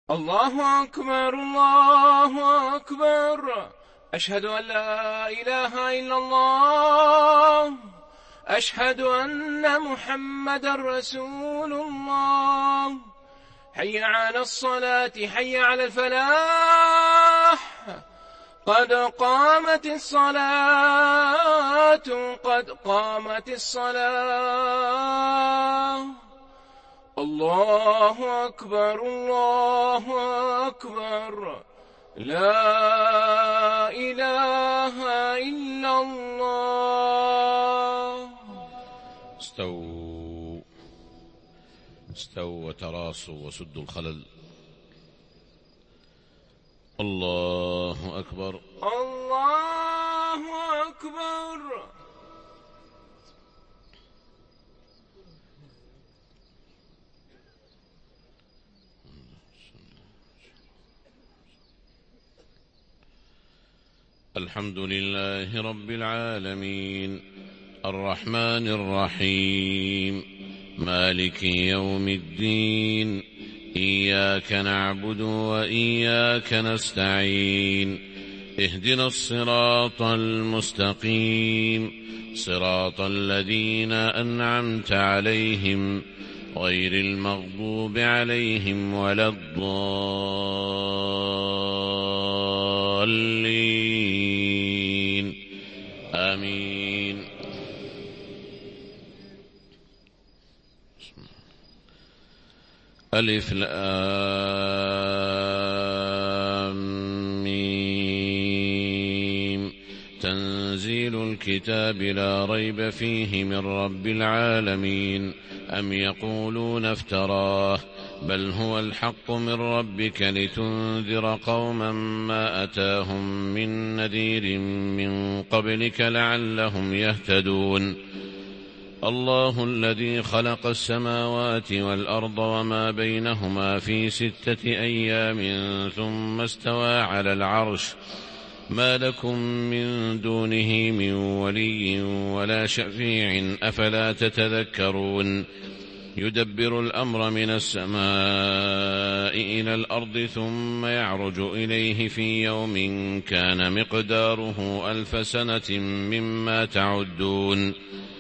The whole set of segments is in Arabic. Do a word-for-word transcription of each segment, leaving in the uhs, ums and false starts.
الله أكبر الله أكبر. أشهد أن لا إله إلا الله. أشهد أن محمدا رسول الله. حي على الصلاة حي على الفلاح. قد قامت الصلاة قد قامت الصلاة. الله أكبر الله أكبر. لا إله إلا الله. استووا استووا وتراصوا وسدوا الخلل. الله أكبر الله أكبر. الحمد لله رب العالمين الرحمن الرحيم مالك يوم الدين. إياك نعبد وإياك نستعين. اهدنا الصراط المستقيم صراط الذين أنعمت عليهم غير المغضوب عليهم ولا الضالين آمين. ألف لام ميم. تنزيل الكتاب لا ريب فيه من رب العالمين. أم يقولون افتراه بل هو الحق من ربك لتنذر قوما ما أتاهم من نذير من قبلك لعلهم يهتدون. الله الذي خلق السماوات والأرض وما بينهما في ستة أيام ثم استوى على العرش. ما لكم من دونه من ولي ولا شفيع أفلا تتذكرون. يدبر الأمر من السماء إلى الأرض ثم يعرج إليه في يوم كان مقداره ألف سنة مما تعدون.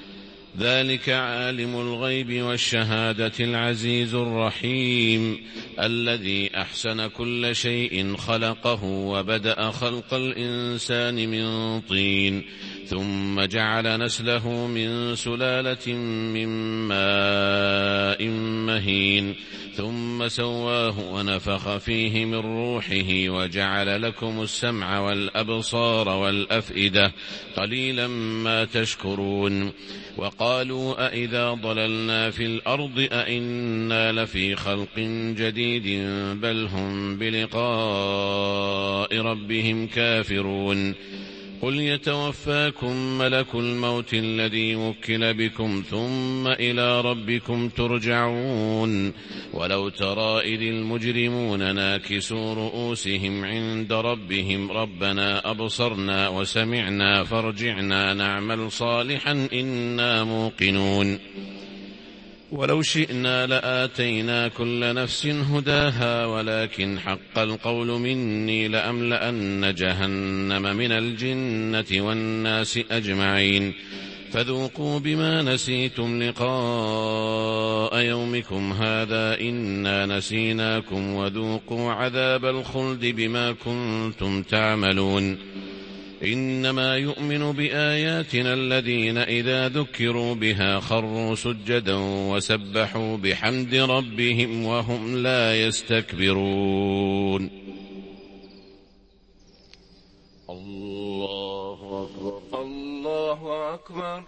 ذلك عالم الغيب والشهادة العزيز الرحيم الذي أحسن كل شيء خلقه وبدأ خلق الإنسان من طين ثم جعل نسله من سلالة من ماء مهين ثم سواه ونفخ فيه من روحه وجعل لكم السمع والأبصار والأفئدة قليلا ما تشكرون. وقالوا أإذا ضللنا في الأرض أإنا لفي خلق جديد بل هم بلقاء ربهم كافرون. قل يتوفاكم ملك الموت الذي وكل بكم ثم إلى ربكم ترجعون. ولو ترى إذ المجرمون ناكسوا رؤوسهم عند ربهم ربنا أبصرنا وسمعنا فارجعنا نعمل صالحا إنا موقنون. ولو شئنا لآتينا كل نفس هداها ولكن حق القول مني لأملأن جهنم من الجنة والناس أجمعين. فذوقوا بما نسيتم لقاء يومكم هذا إنا نسيناكم وذوقوا عذاب الخلد بما كنتم تعملون. إنما يؤمن بآياتنا الذين إذا ذكروا بها خروا سجدا وسبحوا بحمد ربهم وهم لا يستكبرون. الله أكبر الله أكبر.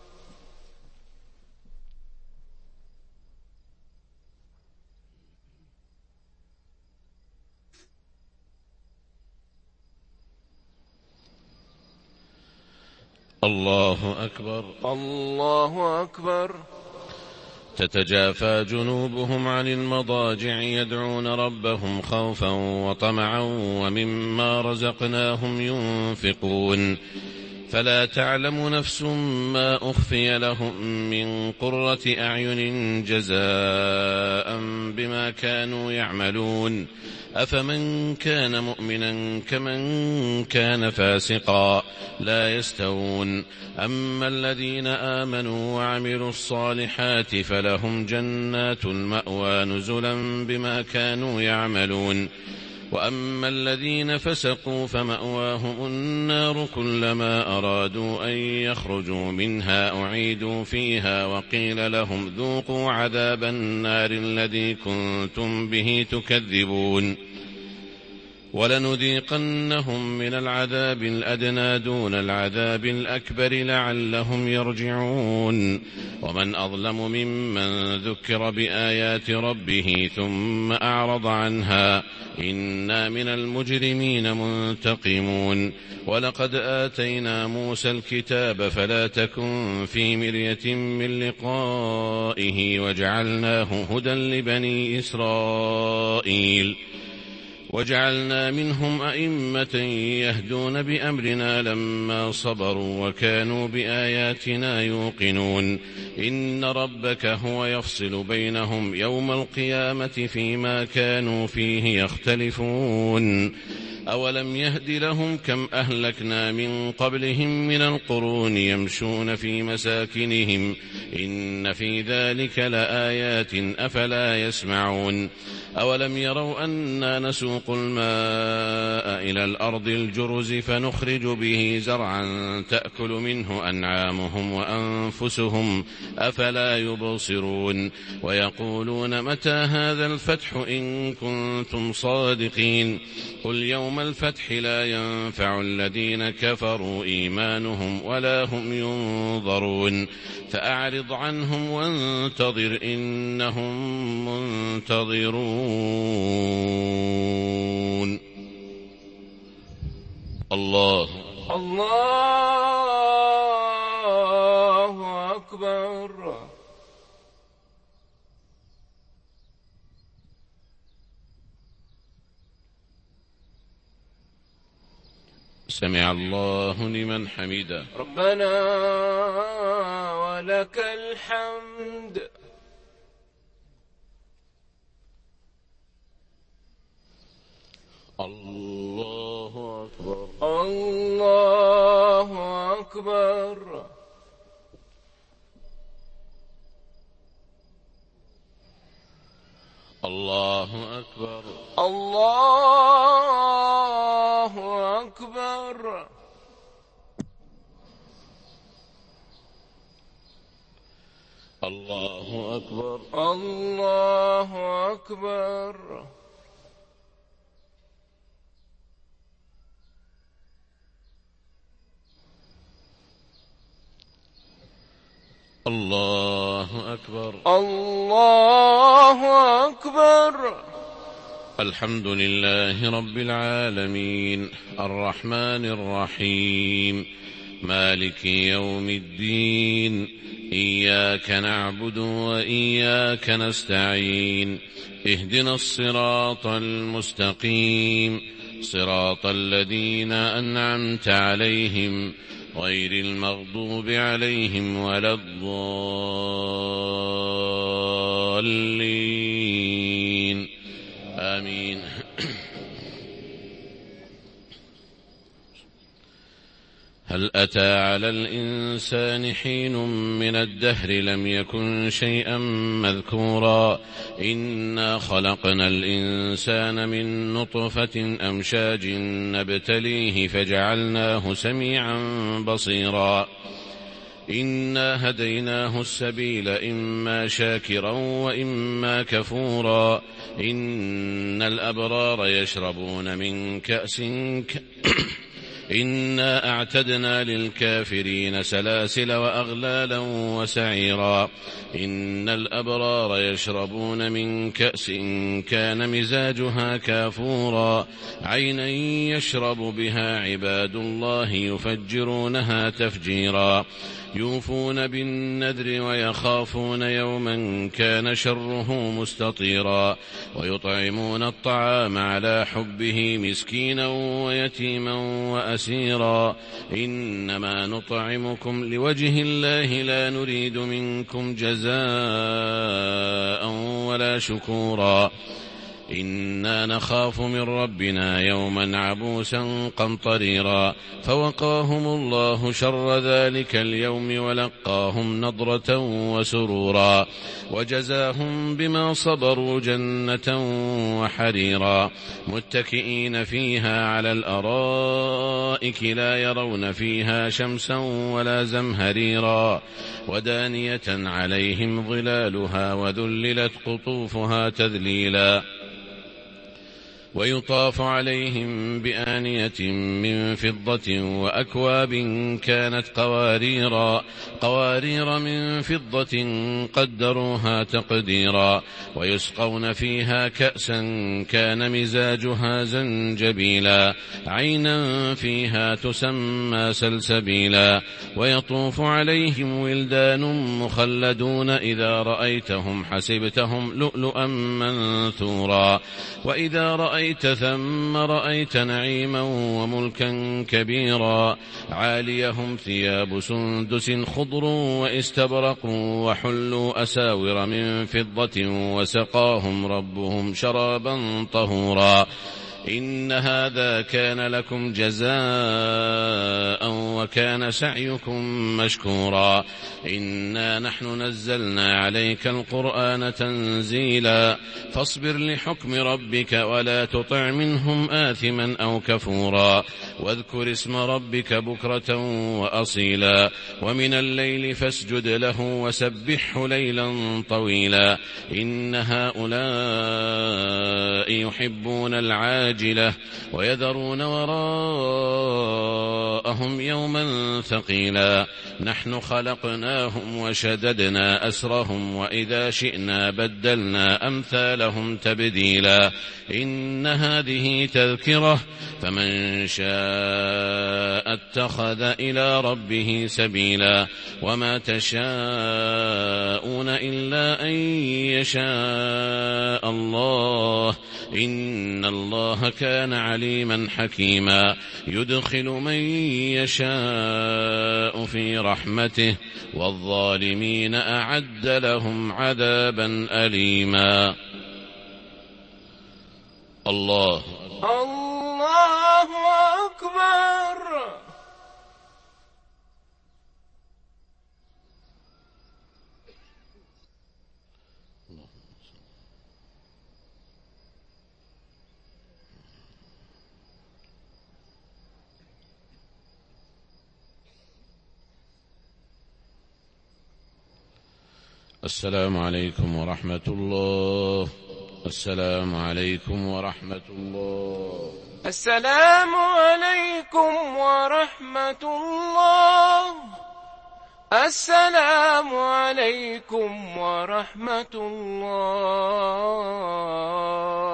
الله أكبر الله أكبر. تتجافى جنوبهم عن المضاجع يدعون ربهم خوفا وطمعا ومما رزقناهم ينفقون. فلا تعلم نفس ما أخفي لهم من قرة أعين جزاء بما كانوا يعملون أفمن كان مؤمنا كمن كان فاسقا لا يستوون أما الذين آمنوا وعملوا الصالحات فلهم جنات المأوى نزلا بما كانوا يعملون وأما الذين فسقوا فمأواهم النار كلما أرادوا أن يخرجوا منها أعيدوا فيها وقيل لهم ذوقوا عذاب النار الذي كنتم به تكذبون ولنذيقنهم من العذاب الأدنى دون العذاب الأكبر لعلهم يرجعون ومن أظلم ممن ذكر بآيات ربه ثم أعرض عنها إنا من المجرمين منتقمون ولقد آتينا موسى الكتاب فلا تكن في مرية من لقائه وجعلناه هدى لبني إسرائيل وجعلنا منهم أئمة يهدون بأمرنا لما صبروا وكانوا بآياتنا يوقنون إن ربك هو يفصل بينهم يوم القيامة فيما كانوا فيه يختلفون أولم يهد لهم كم أهلكنا من قبلهم من القرون يمشون في مساكنهم إن في ذلك لآيات أفلا يسمعون أولم يروا أنا نسوق الماء إلى الأرض الجرز فنخرج به زرعا تأكل منه أنعامهم وأنفسهم أفلا يبصرون ويقولون متى هذا الفتح إن كنتم صادقين قل يوم الفتح لا ينفع الذين كفروا إيمانهم ولا هم ينظرون فأعرض عنهم وانتظر إنهم منتظرون الله الله أكبر. سمع الله لمن حمده ربنا ولك الحمد. الله أكبر الله أكبر. الله أكبر الله أكبر. الله أكبر الله أكبر. الله أكبر الله أكبر. الحمد لله رب العالمين الرحمن الرحيم مالك يوم الدين إياك نعبد وإياك نستعين اهدنا الصراط المستقيم صراط الذين أنعمت عليهم غير المغضوب عليهم ولا الضالين آمين. هل أتى على الإنسان حين من الدهر لم يكن شيئا مذكورا إنا خلقنا الإنسان من نطفة أمشاج نبتليه فجعلناه سميعا بصيرا إنا هديناه السبيل إما شاكرا وإما كفورا إن الأبرار يشربون من كأس ك... إنا أعتدنا للكافرين سلاسل وأغلالا وسعيرا إن الأبرار يشربون من كأس كان مزاجها كافورا عينا يشرب بها عباد الله يفجرونها تفجيرا يوفون بالنذر ويخافون يوما كان شره مستطيرا ويطعمون الطعام على حبه مسكينا ويتيما وأسيرا عسيرا إنما نطعمكم لوجه الله لا نريد منكم جزاء ولا شكورا إنا نخاف من ربنا يوما عبوسا قمطريرا فوقاهم الله شر ذلك اليوم ولقاهم نضرة وسرورا وجزاهم بما صبروا جنة وحريرا متكئين فيها على الأرائك لا يرون فيها شمسا ولا زمهريرا ودانية عليهم ظلالها وذللت قطوفها تذليلا ويطاف عليهم بآنية من فضة وأكواب كانت قواريرا قوارير من فضة قدروها تقديرا ويسقون فيها كأسا كان مزاجها زنجبيلا عينا فيها تسمى سلسبيلا ويطوف عليهم ولدان مخلدون إذا رأيتهم حسبتهم لؤلؤا منثورا وإذا رأيت ثم رأيت نعيما وملكا كبيرا عاليهم ثياب سندس خضر واستبرق وحلوا أساور من فضة وسقاهم ربهم شرابا طهورا إن هذا كان لكم جزاء وكان سعيكم مشكورا إنا نحن نزلنا عليك القرآن تنزيلا فاصبر لحكم ربك ولا تطع منهم آثما أو كفورا واذكر اسم ربك بكرة وأصيلا ومن الليل فاسجد له وسبحه ليلا طويلا إن هؤلاء يحبون العاجلة ويذرون وراءهم يوما ثقيلا نحن خلقناهم وشددنا أسرهم وإذا شئنا بدلنا أمثالهم تبديلا إن هذه تذكرة فمن شاء اتخذ إلى ربه سبيلا وما تشاءون إلا أن يشاء الله إن الله كان عليما حكيما يدخل من يشاء في رحمته والظالمين أعد لهم عذابا أليما. الله الله أكبر. السلام عليكم ورحمة الله. السلام عليكم ورحمة الله. السلام عليكم ورحمة الله. السلام عليكم ورحمة الله.